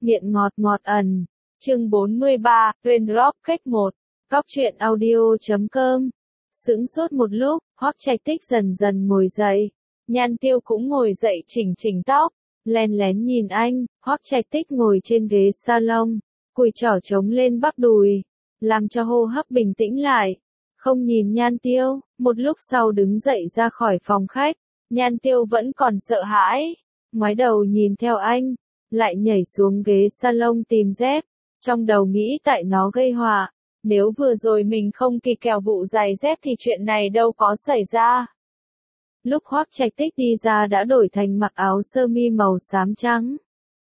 Nghiện ngọt ngọt ẩn. Chương 43, Raindrop Cake 1. Cóc truyện audio.com. Sững sốt một lúc, Hoắc Trạch Tích dần dần ngồi dậy. Nhan Tiêu cũng ngồi dậy chỉnh chỉnh tóc, lén lén nhìn anh. Hoắc Trạch Tích ngồi trên ghế salon, cùi chỏ chống lên bắp đùi, làm cho hô hấp bình tĩnh lại. Không nhìn Nhan Tiêu, một lúc sau đứng dậy ra khỏi phòng khách. Nhan Tiêu vẫn còn sợ hãi, ngoái đầu nhìn theo anh, lại nhảy xuống ghế salon tìm dép, trong đầu nghĩ tại nó gây họa. Nếu vừa rồi mình không kịp kèo vụ giày dép thì chuyện này đâu có xảy ra. Lúc Hoắc Trạch Tích đi ra đã đổi thành mặc áo sơ mi màu xám trắng.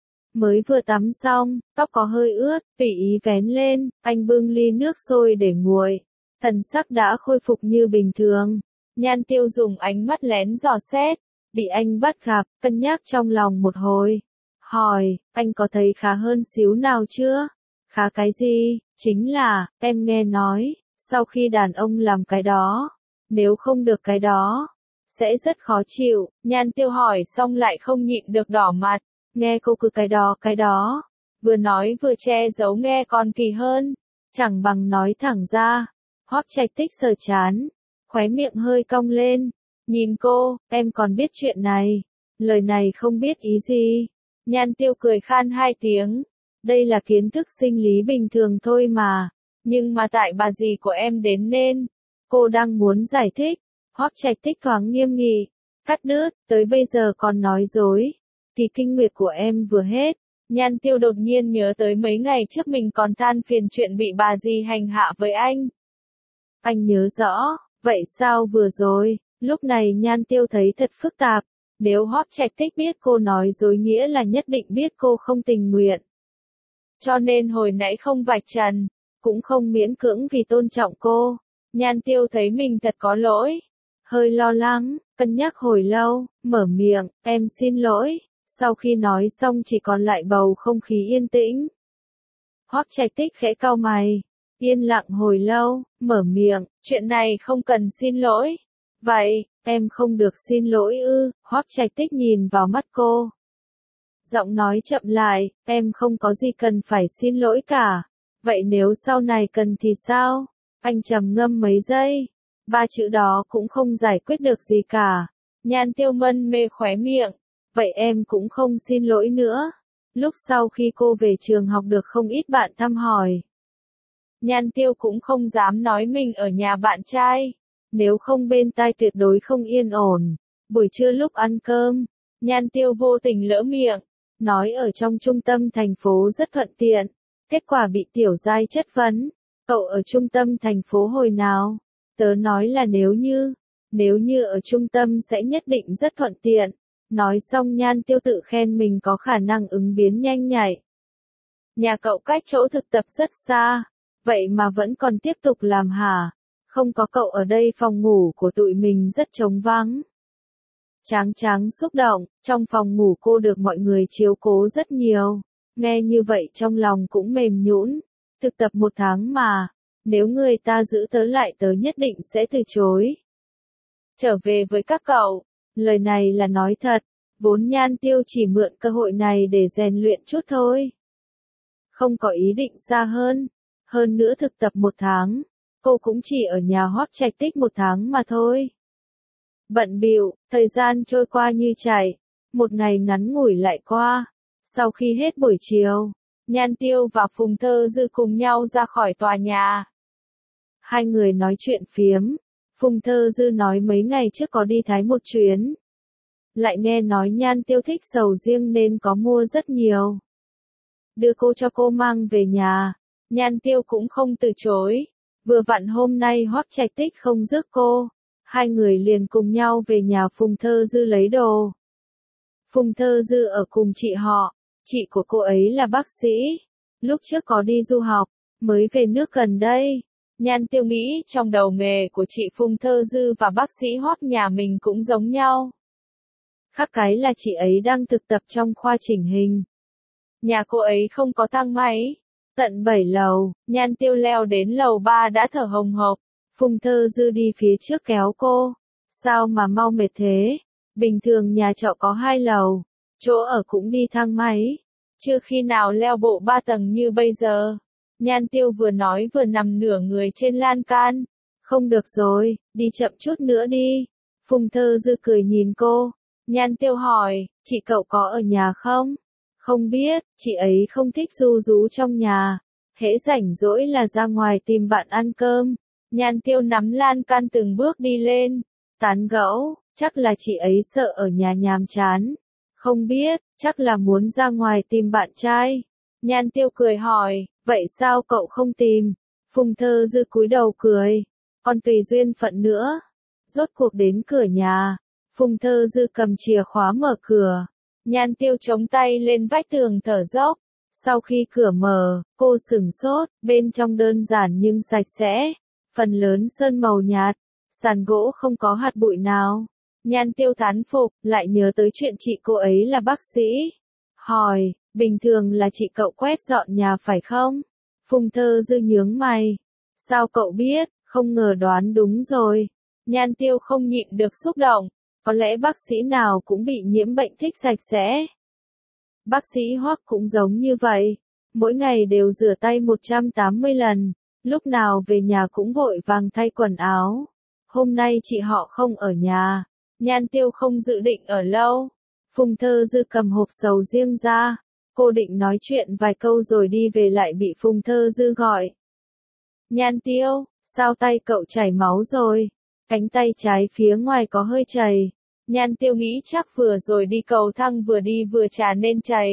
Mới vừa tắm xong, tóc có hơi ướt, tùy ý vén lên, anh bưng ly nước sôi để nguội. Thần sắc đã khôi phục như bình thường. Nhan Tiêu dùng ánh mắt lén dò xét, bị anh bắt gặp, cân nhắc trong lòng một hồi. Hỏi, anh có thấy khá hơn xíu nào chưa? Khá cái gì? Chính là, em nghe nói, sau khi đàn ông làm cái đó, nếu không được cái đó, sẽ rất khó chịu. Nhan Tiêu hỏi xong lại không nhịn được đỏ mặt, nghe cô cứ cái đó, vừa nói vừa che giấu nghe còn kỳ hơn, chẳng bằng nói thẳng ra. Hoắc Trạch Tích sờ chán, khóe miệng hơi cong lên, nhìn cô, em còn biết chuyện này, lời này không biết ý gì. Nhan Tiêu cười khan hai tiếng, đây là kiến thức sinh lý bình thường thôi mà, nhưng mà tại bà dì của em đến nên, cô đang muốn giải thích. Hoắc Trạch Tích thoáng nghiêm nghị, cắt đứt, tới bây giờ còn nói dối, thì kinh nguyệt của em vừa hết. Nhan Tiêu đột nhiên nhớ tới mấy ngày trước mình còn than phiền chuyện bị bà dì hành hạ với anh. Anh nhớ rõ, vậy sao vừa rồi, lúc này Nhan Tiêu thấy thật phức tạp, nếu Hoắc Trạch Tích biết cô nói dối nghĩa là nhất định biết cô không tình nguyện. Cho nên hồi nãy không vạch trần, cũng không miễn cưỡng vì tôn trọng cô. Nhan Tiêu thấy mình thật có lỗi, hơi lo lắng, cân nhắc hồi lâu, mở miệng, em xin lỗi. Sau khi nói xong chỉ còn lại bầu không khí yên tĩnh. Hoắc Trạch Tích khẽ cau mày, yên lặng hồi lâu, mở miệng, chuyện này không cần xin lỗi. Vậy, em không được xin lỗi ư? Hoắc Trạch Tích nhìn vào mắt cô. Giọng nói chậm lại, em không có gì cần phải xin lỗi cả. Vậy nếu sau này cần thì sao? Anh trầm ngâm mấy giây. Ba chữ đó cũng không giải quyết được gì cả. Nhan Tiêu mân mê khóe miệng. Vậy em cũng không xin lỗi nữa. Lúc sau khi cô về trường học được không ít bạn thăm hỏi. Nhan Tiêu cũng không dám nói mình ở nhà bạn trai. Nếu không bên tai tuyệt đối không yên ổn. Buổi trưa lúc ăn cơm, Nhan Tiêu vô tình lỡ miệng. Nói ở trong trung tâm thành phố rất thuận tiện. Kết quả bị Tiểu Giai chất vấn. Cậu ở trung tâm thành phố hồi nào? Tớ nói là nếu như ở trung tâm sẽ nhất định rất thuận tiện. Nói xong Nhan Tiêu tự khen mình có khả năng ứng biến nhanh nhạy. Nhà cậu cách chỗ thực tập rất xa, vậy mà vẫn còn tiếp tục làm hả? Không có cậu ở đây phòng ngủ của tụi mình rất trống vắng. Tráng xúc động, trong phòng ngủ cô được mọi người chiếu cố rất nhiều. Nghe như vậy trong lòng cũng mềm nhũn. Thực tập 1 tháng mà, nếu người ta giữ tớ lại tớ nhất định sẽ từ chối. Trở về với các cậu, lời này là nói thật, vốn Nhan Tiêu chỉ mượn cơ hội này để rèn luyện chút thôi. Không có ý định xa hơn nữa thực tập 1 tháng, cô cũng chỉ ở nhà Hoắc Trạch Tích 1 tháng mà thôi. Bận bịu, thời gian trôi qua như chảy, một ngày ngắn ngủi lại qua. Sau khi hết buổi chiều, Nhan Tiêu và Phùng Thơ Dư cùng nhau ra khỏi tòa nhà. Hai người nói chuyện phiếm, Phùng Thơ Dư nói mấy ngày trước có đi Thái một chuyến. Lại nghe nói Nhan Tiêu thích sầu riêng nên có mua rất nhiều. Đưa cô cho cô mang về nhà, Nhan Tiêu cũng không từ chối. Vừa vặn hôm nay Hoắc Trạch Tích không rước cô, hai người liền cùng nhau về nhà Phùng Thơ Dư lấy đồ. Phùng Thơ Dư ở cùng chị họ, chị của cô ấy là bác sĩ, lúc trước có đi du học, mới về nước gần đây. Nhan Tiêu nghĩ trong đầu nghề của chị Phùng Thơ Dư và bác sĩ Hoắc nhà mình cũng giống nhau. Khác cái là chị ấy đang thực tập trong khoa chỉnh hình. Nhà cô ấy không có thang máy. Tận 7 lầu, Nhan Tiêu leo đến lầu 3 đã thở hồng hộc. Phùng Thơ Dư đi phía trước kéo cô. Sao mà mau mệt thế? Bình thường nhà trọ có 2 lầu, chỗ ở cũng đi thang máy. chưa khi nào leo bộ 3 tầng như bây giờ. Nhan Tiêu vừa nói vừa nằm nửa người trên lan can. Không được rồi, đi chậm chút nữa đi. Phùng Thơ Dư cười nhìn cô. Nhan Tiêu hỏi, chị cậu có ở nhà không? Không biết, chị ấy không thích ru rú trong nhà. Hễ rảnh rỗi là ra ngoài tìm bạn ăn cơm. Nhan Tiêu nắm lan can từng bước đi lên. Tán gẫu, chắc là chị ấy sợ ở nhà nhàm chán. Không biết, chắc là muốn ra ngoài tìm bạn trai. Nhan Tiêu cười hỏi, vậy sao cậu không tìm? Phùng Thơ Dư cúi đầu cười. Còn tùy duyên phận nữa. Rốt cuộc đến cửa nhà. Phùng Thơ Dư cầm chìa khóa mở cửa. Nhan Tiêu chống tay lên vách tường thở dốc. Sau khi cửa mở, cô sửng sốt, bên trong đơn giản nhưng sạch sẽ. Phần lớn sơn màu nhạt. Sàn gỗ không có hạt bụi nào. Nhan Tiêu thán phục, lại nhớ tới chuyện chị cô ấy là bác sĩ. Hỏi, bình thường là chị cậu quét dọn nhà phải không? Phùng Thơ Dư nhướng mày. Sao cậu biết, không ngờ đoán đúng rồi. Nhan Tiêu không nhịn được xúc động. Có lẽ bác sĩ nào cũng bị nhiễm bệnh thích sạch sẽ. Bác sĩ Hoắc cũng giống như vậy. Mỗi ngày đều rửa tay 180 lần. Lúc nào về nhà cũng vội vàng thay quần áo. Hôm nay chị họ không ở nhà. Nhan Tiêu không dự định ở lâu. Phùng Thơ Dư cầm hộp sầu riêng ra. Cô định nói chuyện vài câu rồi đi về lại bị Phùng Thơ Dư gọi. Nhan Tiêu, sao tay cậu chảy máu rồi? Cánh tay trái phía ngoài có hơi chảy. Nhan Tiêu nghĩ chắc vừa rồi đi cầu thang vừa đi vừa trà nên chảy.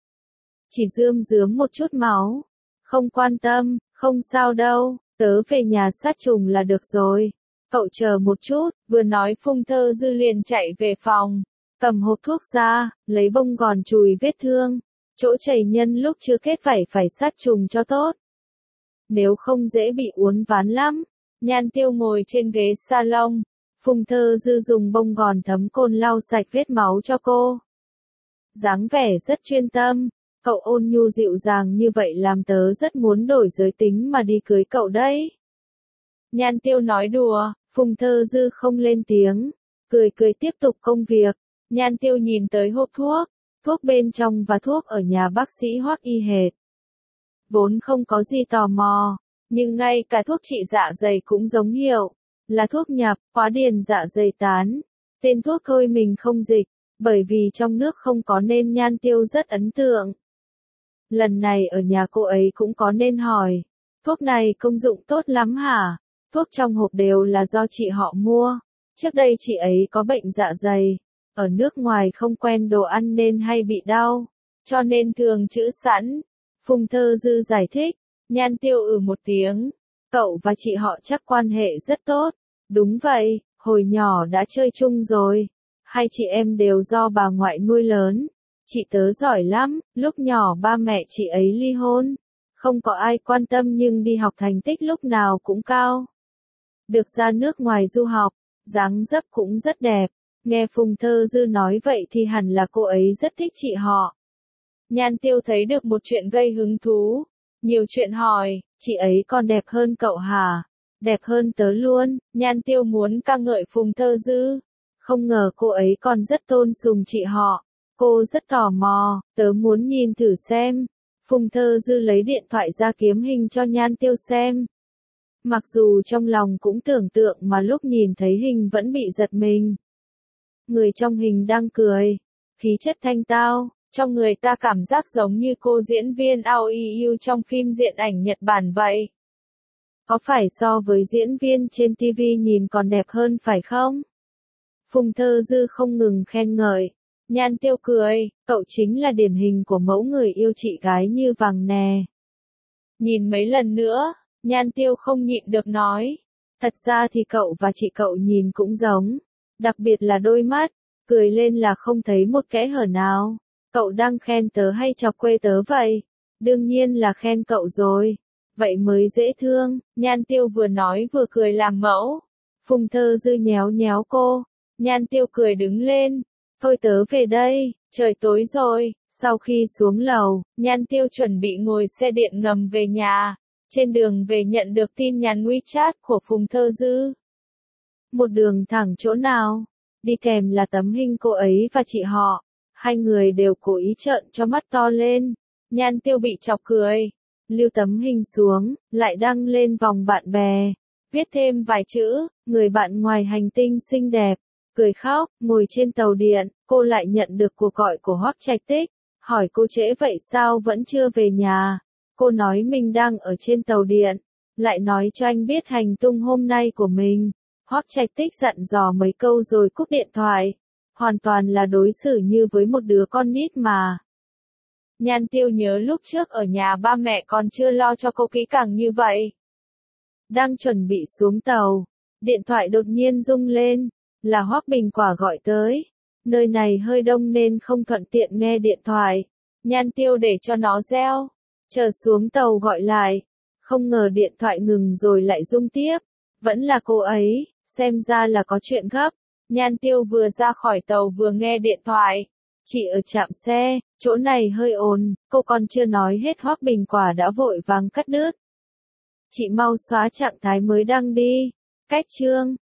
Chỉ rơm rớm một chút máu. Không quan tâm, không sao đâu, tớ về nhà sát trùng là được rồi. Cậu chờ một chút, vừa nói Phùng Thơ Dư liền chạy về phòng. Cầm hộp thuốc ra, lấy bông gòn chùi vết thương. Chỗ chảy nhân lúc chưa kết vảy phải sát trùng cho tốt. Nếu không dễ bị uốn ván lắm. Nhan Tiêu ngồi trên ghế salon. Phùng Thơ Dư dùng bông gòn thấm cồn lau sạch vết máu cho cô. Dáng vẻ rất chuyên tâm. Cậu ôn nhu dịu dàng như vậy làm tớ rất muốn đổi giới tính mà đi cưới cậu đấy. Nhan Tiêu nói đùa, Phùng Thơ Dư không lên tiếng. Cười cười tiếp tục công việc. Nhan Tiêu nhìn tới hộp thuốc. Thuốc bên trong và thuốc ở nhà bác sĩ Hoắc y hệt. Vốn không có gì tò mò. Nhưng ngay cả thuốc trị dạ dày cũng giống hiệu. Là thuốc nhập, khóa điền dạ dày tán. Tên thuốc thôi mình không dịch. Bởi vì trong nước không có nên Nhan Tiêu rất ấn tượng. Lần này ở nhà cô ấy cũng có nên hỏi. Thuốc này công dụng tốt lắm hả? Thuốc trong hộp đều là do chị họ mua. Trước đây chị ấy có bệnh dạ dày. Ở nước ngoài không quen đồ ăn nên hay bị đau. Cho nên thường trữ sẵn. Phùng Thơ Dư giải thích. Nhan Tiêu một tiếng. Cậu và chị họ chắc quan hệ rất tốt. Đúng vậy, hồi nhỏ đã chơi chung rồi. Hai chị em đều do bà ngoại nuôi lớn. Chị tớ giỏi lắm, lúc nhỏ ba mẹ chị ấy ly hôn. Không có ai quan tâm nhưng đi học thành tích lúc nào cũng cao. Được ra nước ngoài du học, dáng dấp cũng rất đẹp. Nghe Phùng Thơ Dư nói vậy thì hẳn là cô ấy rất thích chị họ. Nhan Tiêu thấy được một chuyện gây hứng thú. Nhiều chuyện hỏi, chị ấy còn đẹp hơn cậu hả? Đẹp hơn tớ luôn. Nhan Tiêu muốn ca ngợi Phùng Thơ Dư. Không ngờ cô ấy còn rất tôn sùng chị họ. Cô rất tò mò, tớ muốn nhìn thử xem. Phùng Thơ Dư lấy điện thoại ra kiếm hình cho Nhan Tiêu xem. Mặc dù trong lòng cũng tưởng tượng mà lúc nhìn thấy hình vẫn bị giật mình. Người trong hình đang cười, khí chất thanh tao, trong người ta cảm giác giống như cô diễn viên Ao Yu trong phim điện ảnh Nhật Bản vậy. Có phải so với diễn viên trên TV nhìn còn đẹp hơn phải không? Phùng Thơ Dư không ngừng khen ngợi. Nhan Tiêu cười, cậu chính là điển hình của mẫu người yêu chị gái như vàng nè. Nhìn mấy lần nữa, Nhan Tiêu không nhịn được nói. Thật ra thì cậu và chị cậu nhìn cũng giống. Đặc biệt là đôi mắt, cười lên là không thấy một kẽ hở nào. Cậu đang khen tớ hay chọc quê tớ vậy? Đương nhiên là khen cậu rồi. Vậy mới dễ thương. Nhan Tiêu vừa nói vừa cười làm mẫu. Phùng Thơ Dư nhéo nhéo cô. Nhan Tiêu cười đứng lên. Thôi tớ về đây, trời tối rồi. Sau khi xuống lầu, Nhan Tiêu chuẩn bị ngồi xe điện ngầm về nhà. Trên đường về nhận được tin nhắn WeChat của Phùng Thơ Dư. Một đường thẳng chỗ nào? Đi kèm là tấm hình cô ấy và chị họ. Hai người đều cố ý trợn cho mắt to lên. Nhan Tiêu bị chọc cười. Lưu tấm hình xuống, lại đăng lên vòng bạn bè. Viết thêm vài chữ, người bạn ngoài hành tinh xinh đẹp. Cười khóc, ngồi trên tàu điện, cô lại nhận được cuộc gọi của Hoắc Trạch Tích. Hỏi cô trễ vậy sao vẫn chưa về nhà. Cô nói mình đang ở trên tàu điện. Lại nói cho anh biết hành tung hôm nay của mình. Hoắc Trạch Tích dặn dò mấy câu rồi cúp điện thoại. Hoàn toàn là đối xử như với một đứa con nít mà. Nhan Tiêu nhớ lúc trước ở nhà ba mẹ còn chưa lo cho cô kỹ càng như vậy. Đang chuẩn bị xuống tàu, điện thoại đột nhiên rung lên, là Hoắc Bình Quả gọi tới. Nơi này hơi đông nên không thuận tiện nghe điện thoại. Nhan Tiêu để cho nó reo, chờ xuống tàu gọi lại. Không ngờ điện thoại ngừng rồi lại rung tiếp. Vẫn là cô ấy, xem ra là có chuyện gấp. Nhan Tiêu vừa ra khỏi tàu vừa nghe điện thoại. Chị ở trạm xe, chỗ này hơi ồn, cô còn chưa nói hết Hoắc Bình Quả đã vội vàng cắt đứt. Chị mau xóa trạng thái mới đăng đi. Cách chương